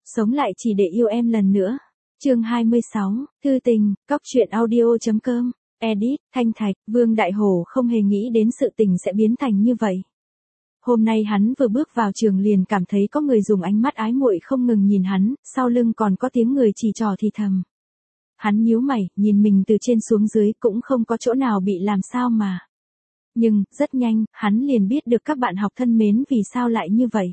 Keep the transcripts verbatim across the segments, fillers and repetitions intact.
Sống lại chỉ để yêu em lần nữa. Chương hai mươi sáu, thư tình, cóc truyện audio chấm com, edit, Thanh Thạch. Vương Đại Hổ không hề nghĩ đến sự tình sẽ biến thành như vậy. Hôm nay hắn vừa bước vào trường liền cảm thấy có người dùng ánh mắt ái muội không ngừng nhìn hắn, sau lưng còn có tiếng người chỉ trò thì thầm. Hắn nhíu mày, nhìn mình từ trên xuống dưới cũng không có chỗ nào bị làm sao mà. Nhưng, rất nhanh, hắn liền biết được các bạn học thân mến vì sao lại như vậy.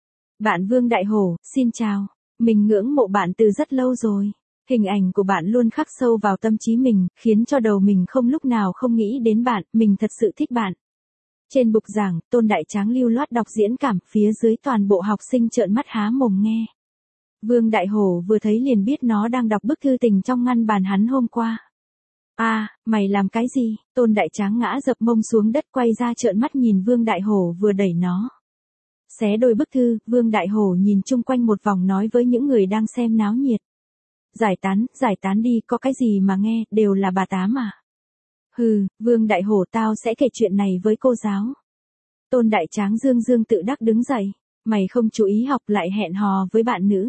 Bạn Vương Đại Hổ, xin chào. Mình ngưỡng mộ bạn từ rất lâu rồi. Hình ảnh của bạn luôn khắc sâu vào tâm trí mình, khiến cho đầu mình không lúc nào không nghĩ đến bạn, mình thật sự thích bạn. Trên bục giảng, Tôn Đại Tráng lưu loát đọc diễn cảm, phía dưới toàn bộ học sinh trợn mắt há mồm nghe. Vương Đại Hổ vừa thấy liền biết nó đang đọc bức thư tình trong ngăn bàn hắn hôm qua. A, à, mày làm cái gì? Tôn Đại Tráng ngã dập mông xuống đất quay ra trợn mắt nhìn Vương Đại Hổ vừa đẩy nó. Xé đôi bức thư, Vương Đại Hổ nhìn chung quanh một vòng nói với những người đang xem náo nhiệt. Giải tán, giải tán đi, có cái gì mà nghe, đều là bà tám mà. Hừ, Vương Đại Hổ tao sẽ kể chuyện này với cô giáo. Tôn Đại Tráng dương dương tự đắc đứng dậy. Mày không chú ý học lại hẹn hò với bạn nữ.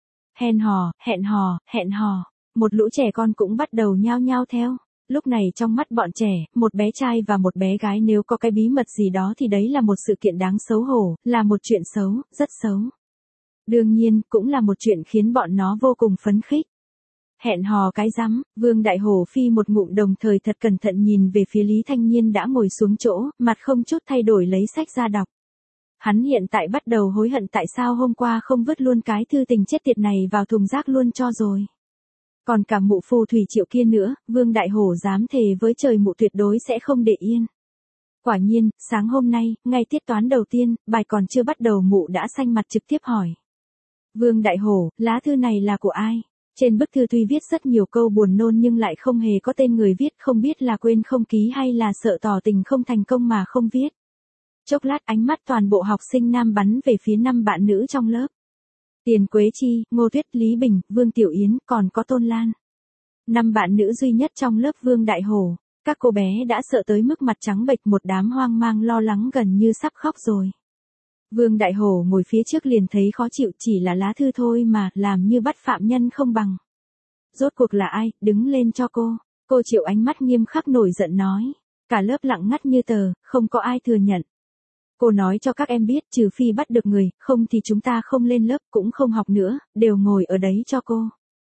Hẹn hò, hẹn hò, hẹn hò. Một lũ trẻ con cũng bắt đầu nhao nhao theo. Lúc này trong mắt bọn trẻ, một bé trai và một bé gái nếu có cái bí mật gì đó thì đấy là một sự kiện đáng xấu hổ, là một chuyện xấu, rất xấu. Đương nhiên, cũng là một chuyện khiến bọn nó vô cùng phấn khích. Hẹn hò cái rắm, Vương Đại Hổ phi một ngụm đồng thời thật cẩn thận nhìn về phía Lý Thanh Nhiên đã ngồi xuống chỗ, mặt không chút thay đổi lấy sách ra đọc. Hắn hiện tại bắt đầu hối hận tại sao hôm qua không vứt luôn cái thư tình chết tiệt này vào thùng rác luôn cho rồi. Còn cả mụ phù thủy Triệu kia nữa, Vương Đại Hổ dám thề với trời mụ tuyệt đối sẽ không để yên. Quả nhiên, sáng hôm nay, ngay tiết toán đầu tiên, bài còn chưa bắt đầu mụ đã xanh mặt trực tiếp hỏi. Vương Đại Hổ, lá thư này là của ai? Trên bức thư tuy viết rất nhiều câu buồn nôn nhưng lại không hề có tên người viết, không biết là quên không ký hay là sợ tỏ tình không thành công mà không viết. Chốc lát ánh mắt toàn bộ học sinh nam bắn về phía năm bạn nữ trong lớp. Tiền Quế Chi, Ngô Tuyết, Lý Bình, Vương Tiểu Yến, còn có Tôn Lan. Năm bạn nữ duy nhất trong lớp Vương Đại Hổ. Các cô bé đã sợ tới mức mặt trắng bệch, một đám hoang mang lo lắng gần như sắp khóc rồi. Vương Đại Hổ ngồi phía trước liền thấy khó chịu, chỉ là lá thư thôi mà, làm như bắt phạm nhân không bằng. Rốt cuộc là ai, đứng lên cho cô. Cô Triệu ánh mắt nghiêm khắc nổi giận nói. Cả lớp lặng ngắt như tờ, không có ai thừa nhận. Cô nói cho các em biết, trừ phi bắt được người, không thì chúng ta không lên lớp, cũng không học nữa, đều ngồi ở đấy cho cô.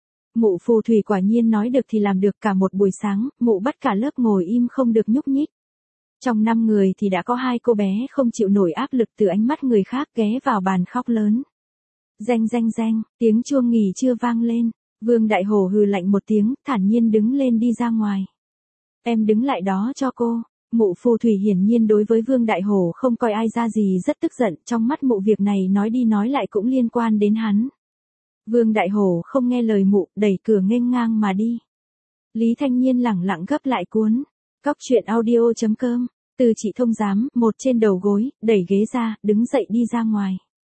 Mụ phù thủy quả nhiên nói được thì làm được, cả một buổi sáng, mụ bắt cả lớp ngồi im không được nhúc nhích. Trong năm người thì đã có hai cô bé không chịu nổi áp lực từ ánh mắt người khác ghé vào bàn khóc lớn. Reng reng reng, tiếng chuông nghỉ trưa vang lên. Vương Đại Hổ hừ lạnh một tiếng, thản nhiên đứng lên đi ra ngoài. Em đứng lại đó cho cô. Mụ phù thủy hiển nhiên đối với Vương Đại Hổ không coi ai ra gì, rất tức giận, trong mắt mụ việc này nói đi nói lại cũng liên quan đến hắn. Vương Đại Hổ không nghe lời mụ, đẩy cửa nghênh ngang mà đi. Lý Thanh Nhiên lẳng lặng gấp lại cuốn. Cóc truyện audio chấm com, từ chị thông giám, một trên đầu gối, đẩy ghế ra, đứng dậy đi ra ngoài.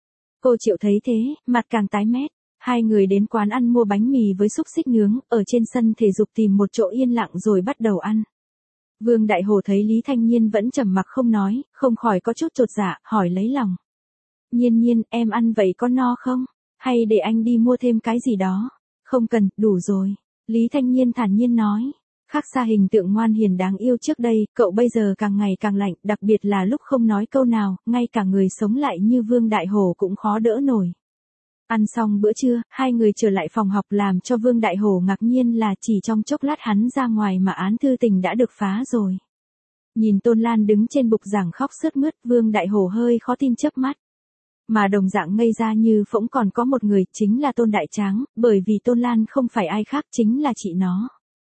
Cô Triệu thấy thế, mặt càng tái mét. Hai người đến quán ăn mua bánh mì với xúc xích nướng, ở trên sân thể dục tìm một chỗ yên lặng rồi bắt đầu ăn. Vương Đại Hổ thấy Lý Thanh Nhiên vẫn trầm mặc không nói, không khỏi có chút chột dạ, hỏi lấy lòng. Nhiên Nhiên, em ăn vậy có no không? Hay để anh đi mua thêm cái gì đó? Không cần, đủ rồi. Lý Thanh Nhiên thản nhiên nói. Khác xa hình tượng ngoan hiền đáng yêu trước đây, cậu bây giờ càng ngày càng lạnh, đặc biệt là lúc không nói câu nào, ngay cả người sống lại như Vương Đại Hổ cũng khó đỡ nổi. Ăn xong bữa trưa, hai người trở lại phòng học, làm cho Vương Đại Hổ ngạc nhiên là chỉ trong chốc lát hắn ra ngoài mà án thư tình đã được phá rồi. Nhìn Tôn Lan đứng trên bục giảng khóc sướt mướt, Vương Đại Hổ hơi khó tin chớp mắt. Mà đồng dạng ngây ra như phỗng còn có một người, chính là Tôn Đại Tráng, bởi vì Tôn Lan không phải ai khác, chính là chị nó.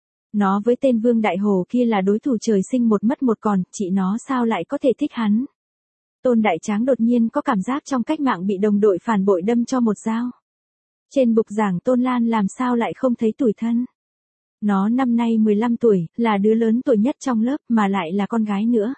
Nó với tên Vương Đại Hổ kia là đối thủ trời sinh một mất một còn, chị nó sao lại có thể thích hắn? Tôn Đại Tráng đột nhiên có cảm giác trong cách mạng bị đồng đội phản bội đâm cho một dao. Trên bục giảng Tôn Lan làm sao lại không thấy tủi thân. Nó năm nay mười lăm tuổi, là đứa lớn tuổi nhất trong lớp mà lại là con gái nữa.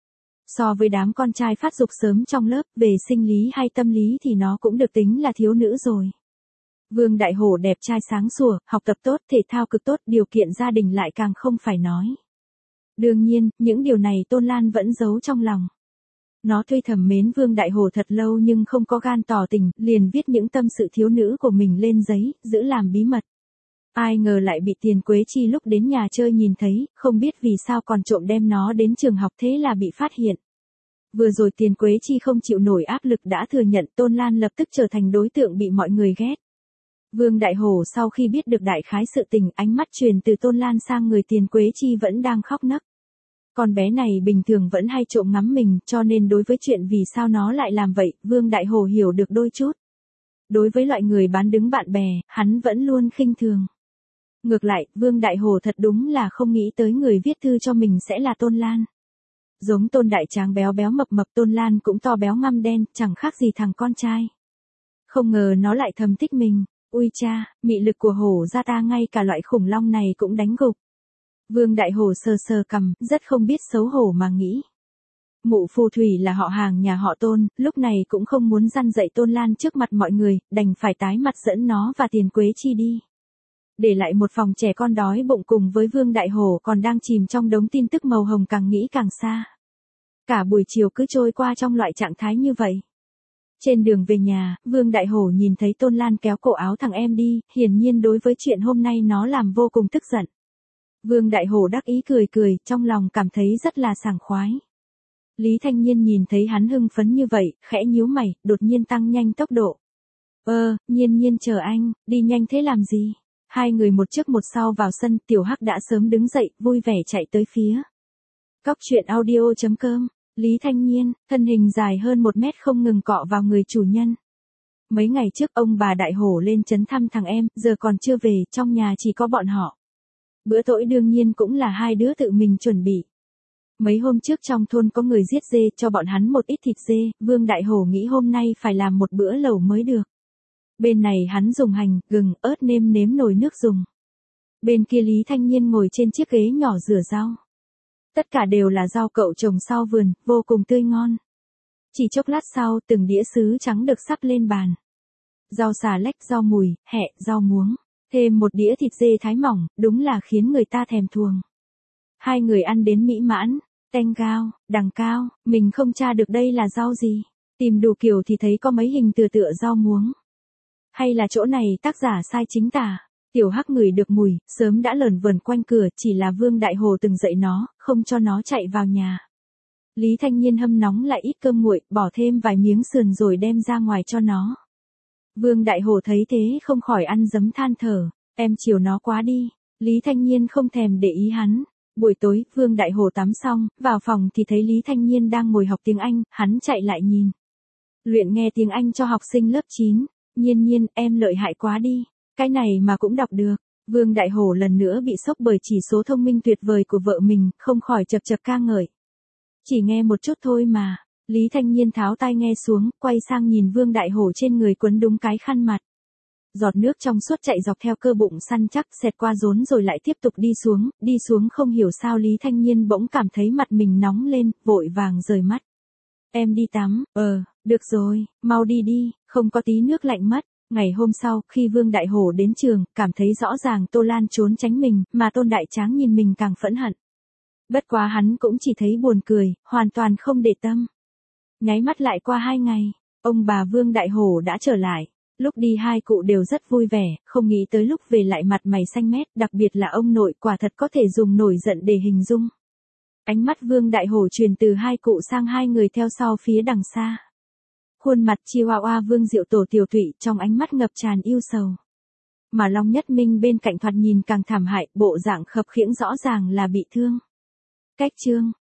So với đám con trai phát dục sớm trong lớp, về sinh lý hay tâm lý thì nó cũng được tính là thiếu nữ rồi. Vương Đại Hổ đẹp trai sáng sủa, học tập tốt, thể thao cực tốt, điều kiện gia đình lại càng không phải nói. Đương nhiên, những điều này Tôn Lan vẫn giấu trong lòng. Nó tuy thầm mến Vương Đại Hổ thật lâu nhưng không có gan tỏ tình, liền viết những tâm sự thiếu nữ của mình lên giấy, giữ làm bí mật. Ai ngờ lại bị Tiền Quế Chi lúc đến nhà chơi nhìn thấy, không biết vì sao còn trộm đem nó đến trường học, thế là bị phát hiện. Vừa rồi Tiền Quế Chi không chịu nổi áp lực đã thừa nhận, Tôn Lan lập tức trở thành đối tượng bị mọi người ghét. Vương Đại Hổ sau khi biết được đại khái sự tình, ánh mắt truyền từ Tôn Lan sang người Tiền Quế Chi vẫn đang khóc nấc. Con bé này bình thường vẫn hay trộm ngắm mình, cho nên đối với chuyện vì sao nó lại làm vậy, Vương Đại Hổ hiểu được đôi chút. Đối với loại người bán đứng bạn bè, hắn vẫn luôn khinh thường. Ngược lại, Vương Đại Hổ thật đúng là không nghĩ tới người viết thư cho mình sẽ là Tôn Lan. Giống Tôn Đại Tráng béo béo mập mập, Tôn Lan cũng to béo ngăm đen, chẳng khác gì thằng con trai. Không ngờ nó lại thầm thích mình, ui cha, mị lực của hổ ra ta ngay cả loại khủng long này cũng đánh gục. Vương Đại Hổ sờ sờ cằm, rất không biết xấu hổ mà nghĩ. Mụ phù thủy là họ hàng nhà họ Tôn, lúc này cũng không muốn răn dạy Tôn Lan trước mặt mọi người, đành phải tái mặt dẫn nó và Tiền Quế Chi đi. Để lại một phòng trẻ con đói bụng cùng với Vương Đại Hổ còn đang chìm trong đống tin tức màu hồng, càng nghĩ càng xa. Cả buổi chiều cứ trôi qua trong loại trạng thái như vậy. Trên đường về nhà, Vương Đại Hổ nhìn thấy Tôn Lan kéo cổ áo thằng em đi, hiển nhiên đối với chuyện hôm nay nó làm vô cùng tức giận. Vương Đại Hổ đắc ý cười cười, trong lòng cảm thấy rất là sảng khoái. Lý Thanh Nhiên nhìn thấy hắn hưng phấn như vậy, khẽ nhíu mày, đột nhiên tăng nhanh tốc độ. Ơ, Nhiên Nhiên chờ anh, đi nhanh thế làm gì? Hai người một trước một sau vào sân, Tiểu Hắc đã sớm đứng dậy, vui vẻ chạy tới phía. Cóc truyện audio chấm com, Lý Thanh Nhiên, thân hình dài hơn một mét không ngừng cọ vào người chủ nhân. Mấy ngày trước ông bà Đại Hổ lên trấn thăm thằng em, giờ còn chưa về, trong nhà chỉ có bọn họ. Bữa tối đương nhiên cũng là hai đứa tự mình chuẩn bị. Mấy hôm trước trong thôn có người giết dê, cho bọn hắn một ít thịt dê, Vương Đại Hổ nghĩ hôm nay phải làm một bữa lẩu mới được. Bên này hắn dùng hành, gừng, ớt nêm nếm nồi nước dùng. Bên kia Lý Thanh Nhiên ngồi trên chiếc ghế nhỏ rửa rau. Tất cả đều là rau cậu trồng sau vườn, vô cùng tươi ngon. Chỉ chốc lát sau, từng đĩa sứ trắng được sắp lên bàn. Rau xà lách, rau mùi, hẹ, rau muống. Thêm một đĩa thịt dê thái mỏng, đúng là khiến người ta thèm thuồng. Hai người ăn đến mỹ mãn, teng cao, đằng cao, mình không tra được đây là rau gì. Tìm đủ kiểu thì thấy có mấy hình tựa tựa rau muống. Hay là chỗ này tác giả sai chính tả. Tiểu Hắc ngửi được mùi, sớm đã lởn vởn quanh cửa, chỉ là Vương Đại Hổ từng dạy nó, không cho nó chạy vào nhà. Lý Thanh Nhiên hâm nóng lại ít cơm nguội, bỏ thêm vài miếng sườn rồi đem ra ngoài cho nó. Vương Đại Hổ thấy thế không khỏi ăn dấm than thở, em chiều nó quá đi. Lý Thanh Nhiên không thèm để ý hắn. Buổi tối, Vương Đại Hổ tắm xong, vào phòng thì thấy Lý Thanh Nhiên đang ngồi học tiếng Anh, hắn chạy lại nhìn. Luyện nghe tiếng Anh cho học sinh lớp chín. Nhiên Nhiên, em lợi hại quá đi. Cái này mà cũng đọc được. Vương Đại Hổ lần nữa bị sốc bởi chỉ số thông minh tuyệt vời của vợ mình, không khỏi chật chật ca ngợi. Chỉ nghe một chút thôi mà. Lý Thanh Nhiên tháo tai nghe xuống, quay sang nhìn Vương Đại Hổ trên người quấn đúng cái khăn mặt. Giọt nước trong suốt chạy dọc theo cơ bụng săn chắc, xẹt qua rốn rồi lại tiếp tục đi xuống, đi xuống không hiểu sao Lý Thanh Nhiên bỗng cảm thấy mặt mình nóng lên, vội vàng rời mắt. Em đi tắm, ờ, được rồi, mau đi đi, không có tí nước lạnh mất. Ngày hôm sau, khi Vương Đại Hổ đến trường, cảm thấy rõ ràng Tô Lan trốn tránh mình, mà Tôn Đại Tráng nhìn mình càng phẫn hận. Bất quá hắn cũng chỉ thấy buồn cười, hoàn toàn không để tâm. Nháy mắt lại qua hai ngày, ông bà Vương Đại Hổ đã trở lại. Lúc đi hai cụ đều rất vui vẻ, không nghĩ tới lúc về lại mặt mày xanh mét, đặc biệt là ông nội quả thật có thể dùng nổi giận để hình dung. Ánh mắt Vương Đại Hổ truyền từ hai cụ sang hai người theo sau phía đằng xa. Khuôn mặt Chihuahua Vương Diệu Tổ Tiểu Thụy trong ánh mắt ngập tràn yêu sầu. Mà Long Nhất Minh bên cạnh thoạt nhìn càng thảm hại, bộ dạng khập khiễng rõ ràng là bị thương. Cách chương